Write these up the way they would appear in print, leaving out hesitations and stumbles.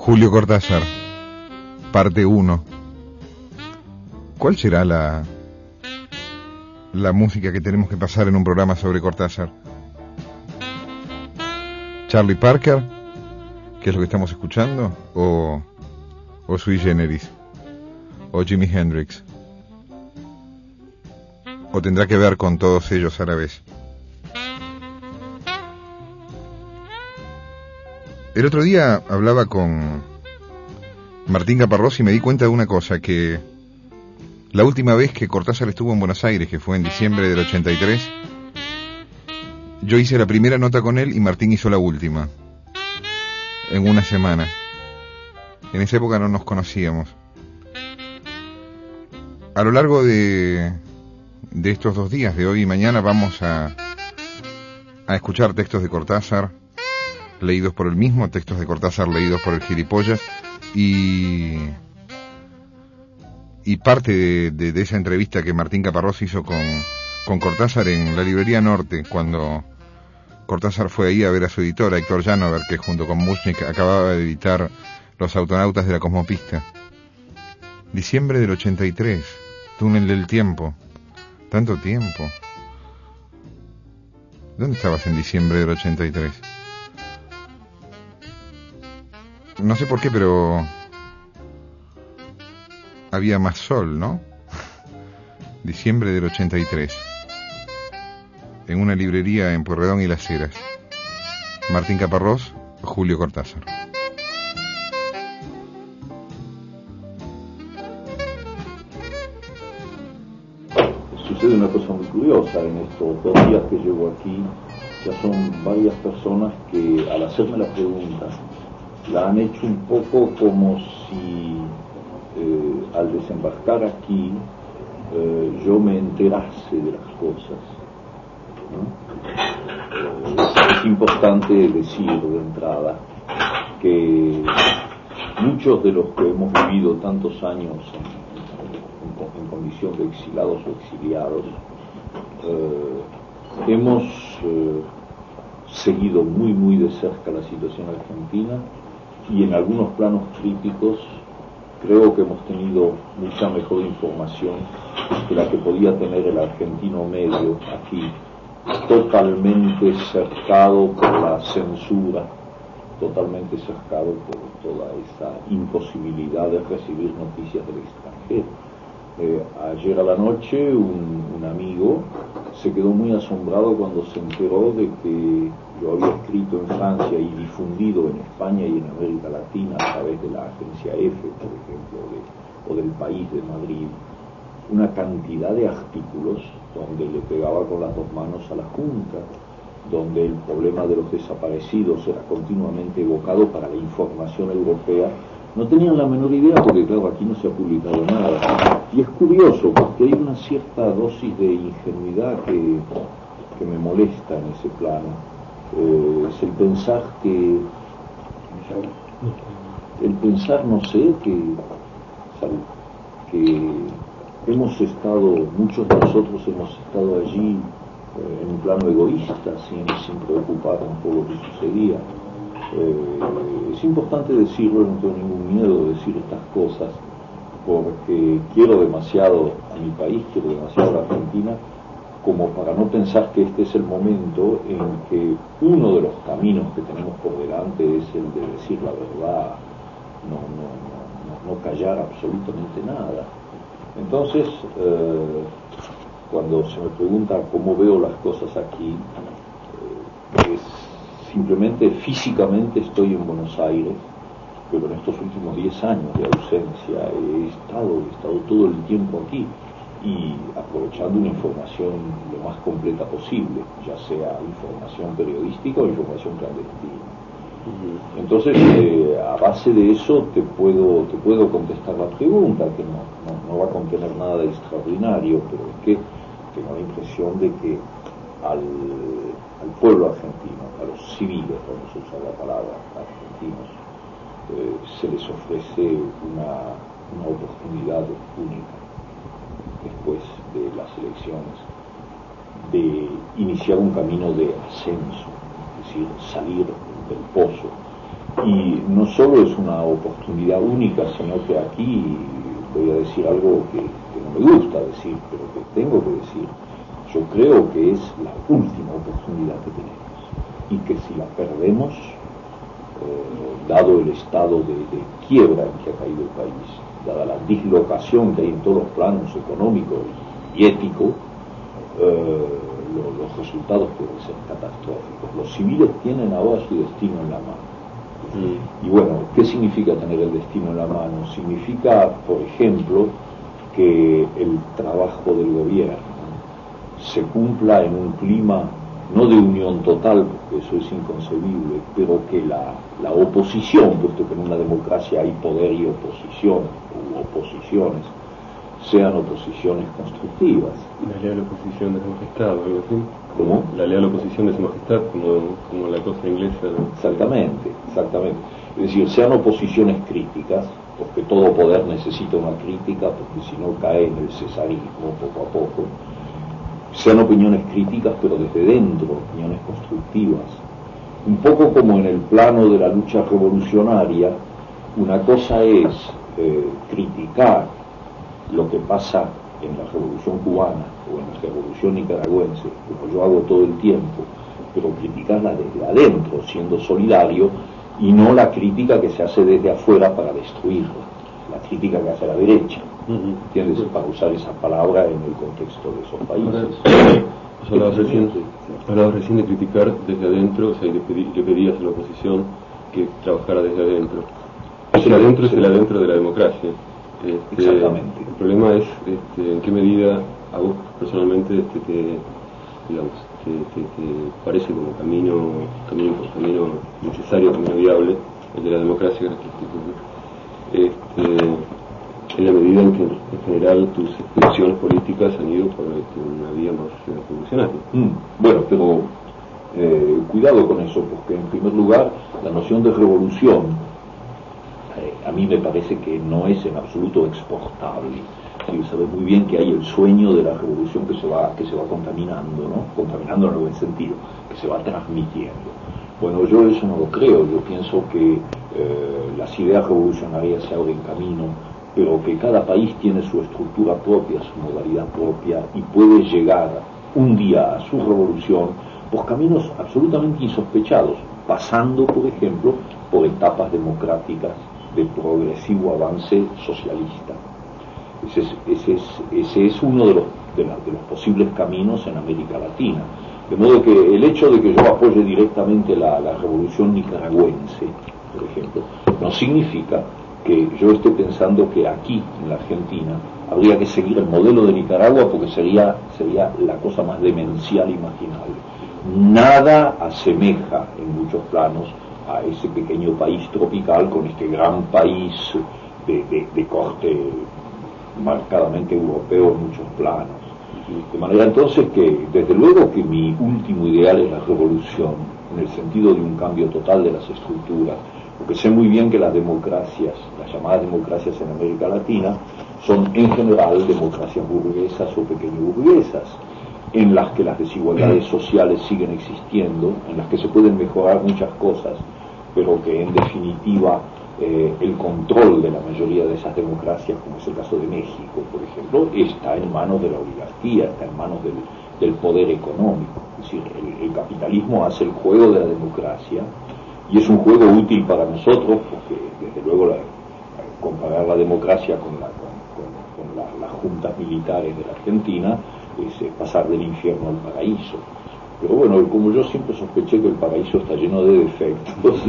Julio Cortázar, parte 1. ¿Cuál será la música que tenemos que pasar en un programa sobre Cortázar? ¿Charlie Parker, que es lo que estamos escuchando? ¿O Sui Generis? ¿O Jimi Hendrix? ¿O tendrá que ver con todos ellos a la vez? El otro día hablaba con Martín Caparrós y me di cuenta de una cosa, que la última vez que Cortázar estuvo en Buenos Aires, que fue en diciembre del 83, yo hice la primera nota con él y Martín hizo la última, en una semana. En esa época no nos conocíamos. A lo largo de estos 2 días, de hoy y mañana, vamos a escuchar textos de Cortázar leídos por él mismo, textos de Cortázar leídos por el Gilipollas, y parte de esa entrevista que Martín Caparrós hizo con Cortázar en la Librería Norte, cuando Cortázar fue ahí a ver a su editora, Héctor Janover, que junto con Mushnik acababa de editar Los Autonautas de la Cosmopista. Diciembre del 83, Túnel del Tiempo. Tanto tiempo. ¿Dónde estabas en diciembre del 83? No sé por qué, pero había más sol, ¿no? Diciembre del 83. En una librería en Pueyrredón y Las Heras. Martín Caparrós, Julio Cortázar. Sucede una cosa muy curiosa en estos 2 días que llevo aquí. Ya son varias personas que, al hacerme la pregunta, la han hecho un poco como si al desembarcar aquí yo me enterase de las cosas, ¿no? Es importante decir de entrada que muchos de los que hemos vivido tantos años en condición de exilados o exiliados hemos seguido muy de cerca la situación argentina, y en algunos planos críticos creo que hemos tenido mucha mejor información que la que podía tener el argentino medio aquí, totalmente cercado por la censura, totalmente cercado por toda esa imposibilidad de recibir noticias del extranjero. Ayer a la noche un amigo se quedó muy asombrado cuando se enteró de que yo había escrito en Francia y difundido en España y en América Latina a través de la agencia EFE, por ejemplo, o del País de Madrid, una cantidad de artículos donde le pegaba con las 2 manos a la Junta, donde el problema de los desaparecidos era continuamente evocado para la información europea. No tenían la menor idea, porque claro, aquí no se ha publicado nada. Y es curioso, porque hay una cierta dosis de ingenuidad que me molesta en ese plano. Es el pensar no sé, que hemos estado, muchos de nosotros hemos estado allí en un plano egoísta, sin preocuparnos por lo que sucedía. Es importante decirlo, no tengo ningún miedo de decir estas cosas, porque quiero demasiado a mi país, quiero demasiado a la Argentina, como para no pensar que este es el momento en que uno de los caminos que tenemos por delante es el de decir la verdad, no callar absolutamente nada. Entonces, cuando se me pregunta cómo veo las cosas aquí, es simplemente físicamente estoy en Buenos Aires, pero en estos últimos 10 años de ausencia he estado todo el tiempo aquí, y aprovechando una información lo más completa posible, ya sea información periodística o información clandestina. Entonces, a base de eso te puedo contestar la pregunta, que no va a contener nada de extraordinario, pero es que tengo la impresión de que al pueblo argentino, a los civiles, vamos a usar la palabra argentinos, se les ofrece una oportunidad única después de las elecciones de iniciar un camino de ascenso, es decir, salir del pozo Y no solo es una oportunidad única, sino que aquí voy a decir algo que no me gusta decir, pero que tengo que decir. Yo creo que es la última oportunidad que tenemos y que si la perdemos, dado el estado de quiebra en que ha caído el país, dada la dislocación que hay en todos los planos económico y ético, los resultados pueden ser catastróficos. Los civiles tienen ahora su destino en la mano. Y bueno, ¿qué significa tener el destino en la mano? Significa, por ejemplo, que el trabajo del gobierno se cumpla en un clima no de unión total, porque eso es inconcebible, pero que la oposición, puesto que en una democracia hay poder y oposición, u oposiciones, sean oposiciones constructivas. La leal oposición de su majestad, o algo así. ¿Cómo? La leal oposición de su majestad, como la cosa inglesa. Exactamente. Es decir, sean oposiciones críticas, porque todo poder necesita una crítica, porque si no cae en el cesarismo poco a poco. Sean opiniones críticas, pero desde dentro, opiniones constructivas. Un poco como en el plano de la lucha revolucionaria, una cosa es criticar lo que pasa en la revolución cubana o en la revolución nicaragüense, como yo hago todo el tiempo, pero criticarla desde adentro, siendo solidario, y no la crítica que se hace desde afuera para destruirla, la crítica que hace la derecha. ¿Entiendes? Para usar esa palabra en el contexto de esos países. Hablabas recién de criticar desde adentro, o sea, le pedías a la oposición que trabajara desde adentro. Desde adentro es el adentro de la democracia. Exactamente. El problema es en qué medida a vos personalmente te parece como camino necesario, camino viable, el de la democracia, en la medida en que en general tus expresiones políticas han ido por una vía más revolucionaria. Bueno, pero cuidado con eso, porque en primer lugar la noción de revolución a mí me parece que no es en absoluto exportable. Sí, sabes muy bien que hay el sueño de la revolución que se va contaminando, ¿no? Contaminando en el buen sentido, que se va transmitiendo. Bueno, yo eso no lo creo. Yo pienso que las ideas revolucionarias se abren camino, pero que cada país tiene su estructura propia, su modalidad propia, y puede llegar un día a su revolución por caminos absolutamente insospechados, pasando, por ejemplo, por etapas democráticas de progresivo avance socialista. Ese es uno de los posibles caminos en América Latina. De modo que el hecho de que yo apoye directamente la revolución nicaragüense, por ejemplo, no significa que yo esté pensando que aquí, en la Argentina, habría que seguir el modelo de Nicaragua, porque sería la cosa más demencial imaginable. Nada asemeja en muchos planos a ese pequeño país tropical con este gran país de corte marcadamente europeo en muchos planos. De manera entonces que, desde luego que mi último ideal es la revolución, en el sentido de un cambio total de las estructuras, porque sé muy bien que las democracias, las llamadas democracias en América Latina, son en general democracias burguesas o pequeño burguesas, en las que las desigualdades sociales siguen existiendo, en las que se pueden mejorar muchas cosas, pero que en definitiva el control de la mayoría de esas democracias, como es el caso de México, por ejemplo, está en manos de la oligarquía, está en manos del poder económico. Es decir, el capitalismo hace el juego de la democracia, y es un juego útil para nosotros, porque desde luego comparar la democracia con las juntas militares de la Argentina es pasar del infierno al paraíso. Pero bueno, como yo siempre sospeché que el paraíso está lleno de defectos,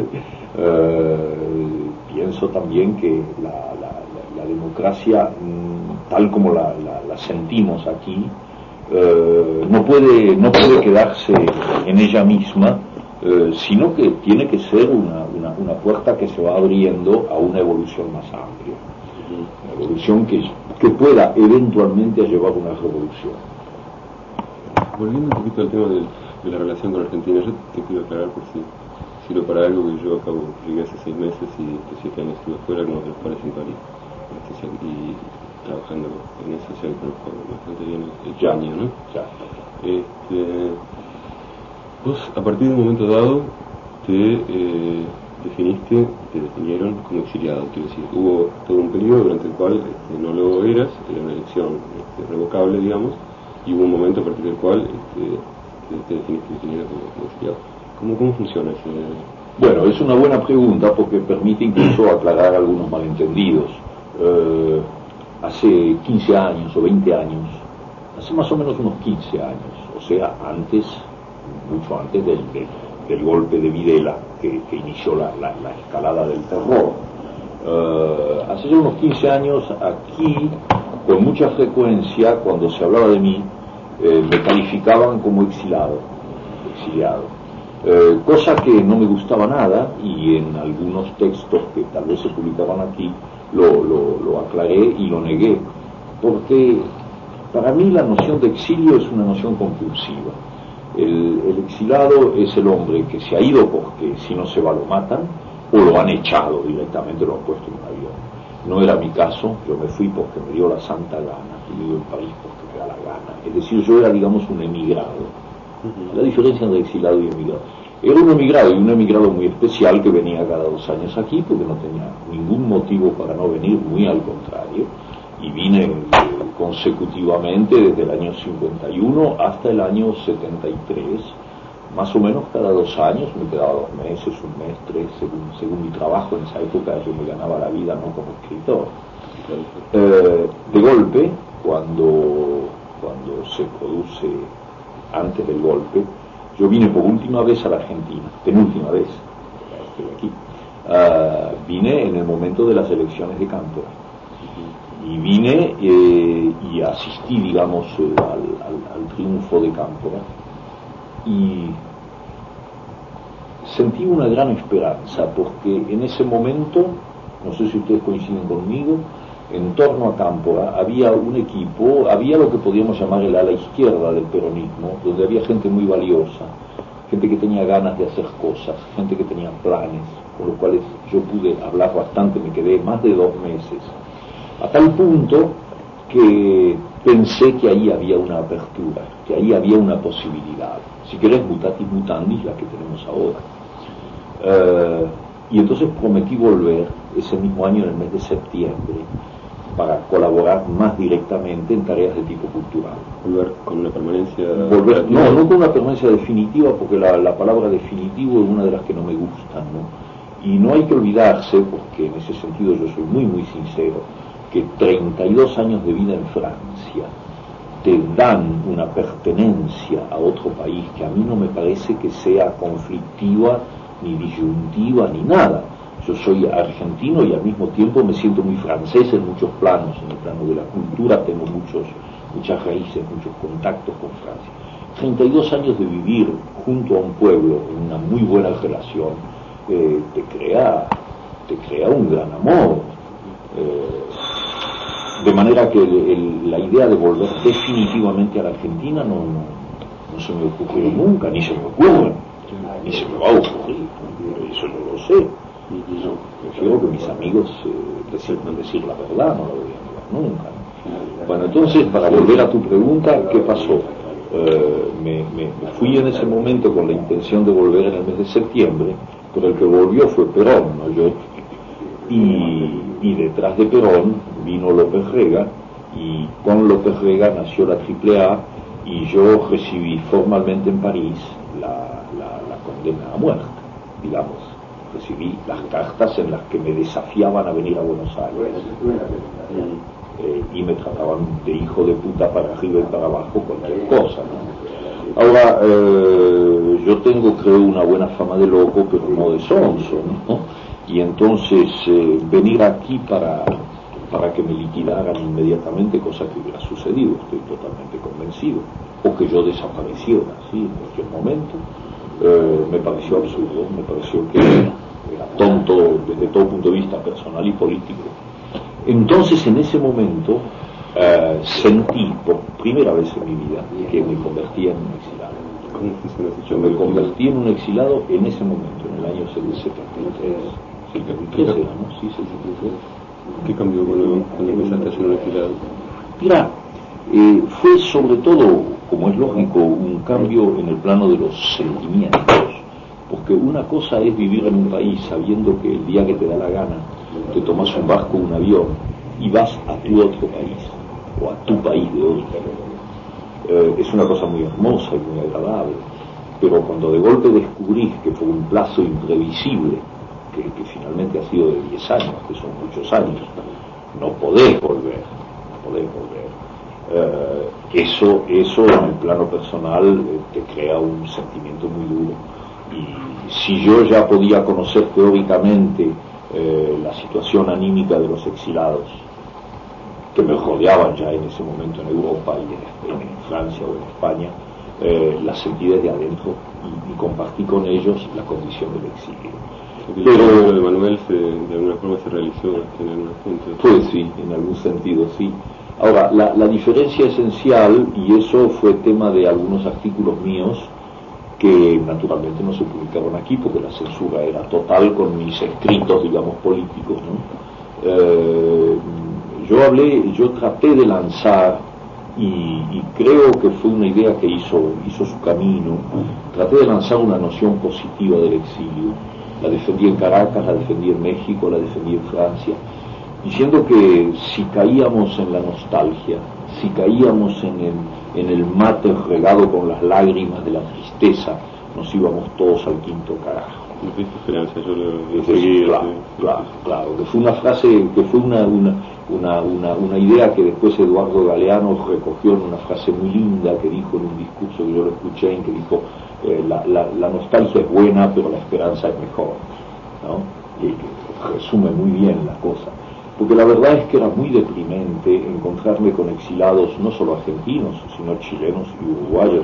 pienso también que la democracia, tal como la sentimos aquí, no puede quedarse en ella misma, sino que tiene que ser una puerta que se va abriendo a una evolución más amplia, una evolución que pueda eventualmente llevar a una revolución. Volviendo un poquito al tema de la relación con Argentina, yo te quiero aclarar por si sirve para algo que yo llegué hace 6 meses y 7 años estuve fuera, algunos de los cuales en París, y trabajando en eso, ya conozco bastante bien el Yaño, ¿no? Ya. Vos, a partir de un momento dado, te te definieron como exiliado, quiero decir, hubo todo un periodo durante el cual no lo eras, era una elección revocable, digamos, y hubo un momento a partir del cual te definieron como exiliado. ¿Cómo funciona ese? Bueno, es una buena pregunta porque permite incluso aclarar algunos malentendidos. Hace 15 años o 20 años, hace más o menos unos 15 años, o sea, antes, mucho antes del golpe de Videla que inició la escalada del terror. Hace ya unos 15 años aquí, con mucha frecuencia, cuando se hablaba de mí, me calificaban como exiliado. Cosa que no me gustaba nada, y en algunos textos que tal vez se publicaban aquí lo aclaré y lo negué, porque para mí la noción de exilio es una noción compulsiva. El exilado es el hombre que se ha ido porque si no se va lo matan, o lo han echado directamente, lo han puesto en un avión. No era mi caso, yo me fui porque me dio la santa gana, y vivo en París porque me da la gana. Es decir, yo era, digamos, un emigrado. La diferencia entre exilado y emigrado. Era un emigrado, y un emigrado muy especial que venía cada 2 años aquí porque no tenía ningún motivo para no venir, muy al contrario, y vine consecutivamente desde el año 51 hasta el año 73, más o menos cada 2 años, me quedaba 2 meses, un mes, 3, según mi trabajo. En esa época yo me ganaba la vida no como escritor. De golpe, cuando se produce, antes del golpe, yo vine por última vez a la Argentina, penúltima vez, estoy aquí, vine en el momento de las elecciones de Cámpora, y vine y asistí, digamos, al triunfo de Cámpora, y sentí una gran esperanza, porque en ese momento, no sé si ustedes coinciden conmigo, en torno a Cámpora había un equipo, había lo que podríamos llamar el ala izquierda del peronismo, donde había gente muy valiosa, gente que tenía ganas de hacer cosas, gente que tenía planes, con los cuales yo pude hablar bastante, me quedé más de 2 meses, a tal punto que pensé que ahí había una apertura, que ahí había una posibilidad, si querés mutatis mutandis, la que tenemos ahora. Y entonces prometí volver ese mismo año, en el mes de septiembre, para colaborar más directamente en tareas de tipo cultural. ¿Volver con una permanencia? No con una permanencia definitiva, porque la palabra definitivo es una de las que no me gustan, ¿no? Y no hay que olvidarse, porque en ese sentido yo soy muy, muy sincero, que 32 años de vida en Francia te dan una pertenencia a otro país que a mí no me parece que sea conflictiva, ni disyuntiva, ni nada. Yo soy argentino y al mismo tiempo me siento muy francés en muchos planos. En el plano de la cultura tengo muchas raíces, muchos contactos con Francia. 32 años de vivir junto a un pueblo en una muy buena relación te crea un gran amor. De manera que la idea de volver definitivamente a la Argentina no se me ocurrió nunca, ni se me ocurre, ni se me va a ocurrir, eso no lo sé. Yo prefiero que mis amigos decir la verdad, no la voy a negar nunca, ¿no? Bueno, entonces, para volver a tu pregunta, ¿qué pasó? Me fui en ese momento con la intención de volver en el mes de septiembre, pero el que volvió fue Perón, no yo. Y detrás de Perón vino López Rega, y con López Rega nació la AAA, y yo recibí formalmente en París la condena a muerte, digamos. Recibí las cartas en las que me desafiaban a venir a Buenos Aires y me trataban de hijo de puta para arriba y para abajo, cualquier cosa, ¿no? Ahora, yo tengo, creo, una buena fama de loco, pero no de sonso, ¿no? Y entonces venir aquí para que me liquidaran inmediatamente, cosa que hubiera sucedido, estoy totalmente convencido, o que yo desapareciera así en cualquier momento, me pareció absurdo, me pareció que era tonto desde todo punto de vista personal y político. Entonces, en ese momento sentí por primera vez en mi vida que me convertía en un exilado. ¿Cómo funciona eso? Yo me convertí en un exilado en ese momento, en el año 73. 73 era, ¿no? Sí, 73. ¿Qué cambió cuando empezaste a ser un exilado? Mira, fue sobre todo, como es lógico, un cambio en el plano de los sentimientos. Porque una cosa es vivir en un país sabiendo que el día que te da la gana te tomas un barco o un avión y vas a tu otro país o a tu país de origen. Es una cosa muy hermosa y muy agradable, pero cuando de golpe descubrís que por un plazo imprevisible, que finalmente ha sido de 10 años, que son muchos años, no podés volver, eso en el plano personal te crea un sentimiento muy duro. Y si yo ya podía conocer teóricamente la situación anímica de los exilados que me rodeaban ya en ese momento en Europa y en Francia o en España, la sentí desde adentro y compartí con ellos la condición del exilio. Pero el de Manuel de alguna forma se realizó en algunos puntos. Pues sí, en algún sentido sí. Ahora, la diferencia esencial, y eso fue tema de algunos artículos míos que naturalmente no se publicaron aquí porque la censura era total con mis escritos, digamos, políticos, ¿no? Yo traté de lanzar, y creo que fue una idea que hizo su camino, traté de lanzar una noción positiva del exilio. La defendí en Caracas, la defendí en México, la defendí en Francia, diciendo que si caíamos en la nostalgia, si caíamos en el mate regado con las lágrimas de la tristeza, nos íbamos todos al quinto carajo. No tuviste esperanza, yo lo seguí. Claro, que fue una frase, que fue una idea que después Eduardo Galeano recogió en una frase muy linda que dijo en un discurso que yo lo escuché, en que dijo, la nostalgia es buena, pero la esperanza es mejor, ¿no? Y que resume muy bien la cosa. Porque la verdad es que era muy deprimente encontrarme con exilados, no solo argentinos, sino chilenos y uruguayos,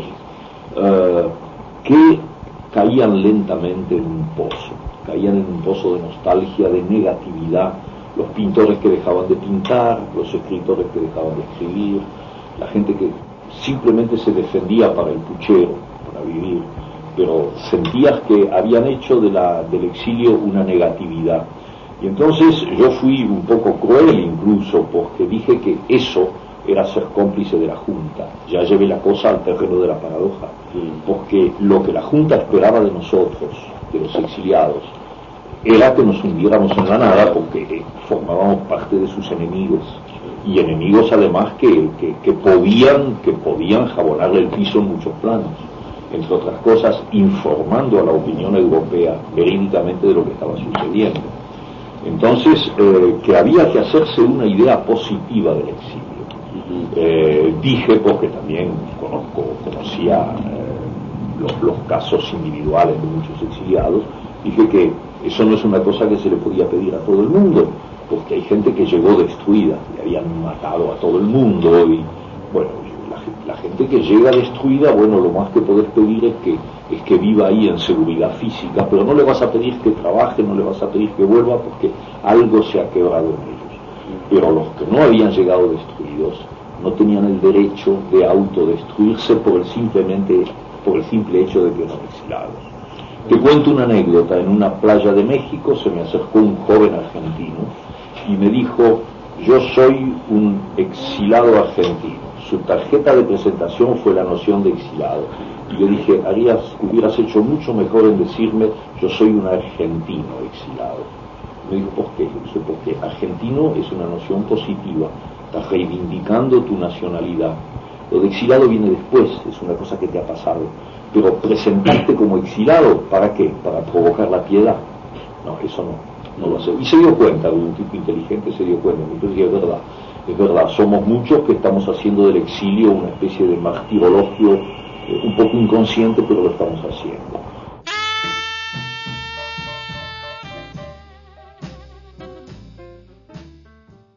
que caían lentamente en un pozo de nostalgia, de negatividad, los pintores que dejaban de pintar, los escritores que dejaban de escribir, la gente que simplemente se defendía para el puchero, para vivir, pero sentías que habían hecho del exilio una negatividad. Y entonces yo fui un poco cruel incluso, porque dije que eso era ser cómplice de la Junta. Ya llevé la cosa al terreno de la paradoja, porque lo que la Junta esperaba de nosotros, de los exiliados, era que nos hundiéramos en la nada, porque formábamos parte de sus enemigos, y enemigos además que podían jabonarle el piso en muchos planos, entre otras cosas informando a la opinión europea verídicamente de lo que estaba sucediendo. Entonces, que había que hacerse una idea positiva del exilio. Dije, porque también conocía los casos individuales de muchos exiliados, dije que eso no es una cosa que se le podía pedir a todo el mundo, porque hay gente que llegó destruida, y habían matado a todo el mundo, y bueno, la gente que llega destruida, bueno, lo más que podés pedir es que viva ahí en seguridad física, pero no le vas a pedir que trabaje, no le vas a pedir que vuelva, porque algo se ha quebrado en ellos. Pero los que no habían llegado destruidos no tenían el derecho de autodestruirse por el simple hecho de que eran exilados. Te cuento una anécdota. En una playa de México se me acercó un joven argentino y me dijo: yo soy un exilado argentino. Su tarjeta de presentación fue la noción de exilado. Y yo dije: hubieras hecho mucho mejor en decirme: yo soy un argentino exilado. Me dijo: ¿por qué? Yo dije: porque argentino es una noción positiva, estás reivindicando tu nacionalidad. Lo de exilado viene después, es una cosa que te ha pasado. Pero presentarte como exilado, ¿para qué? ¿Para provocar la piedad? No, eso no lo hace. Y se dio cuenta, un tipo inteligente se dio cuenta. Entonces dije: es verdad, somos muchos que estamos haciendo del exilio una especie de martirologio un poco inconsciente, pero lo estamos haciendo.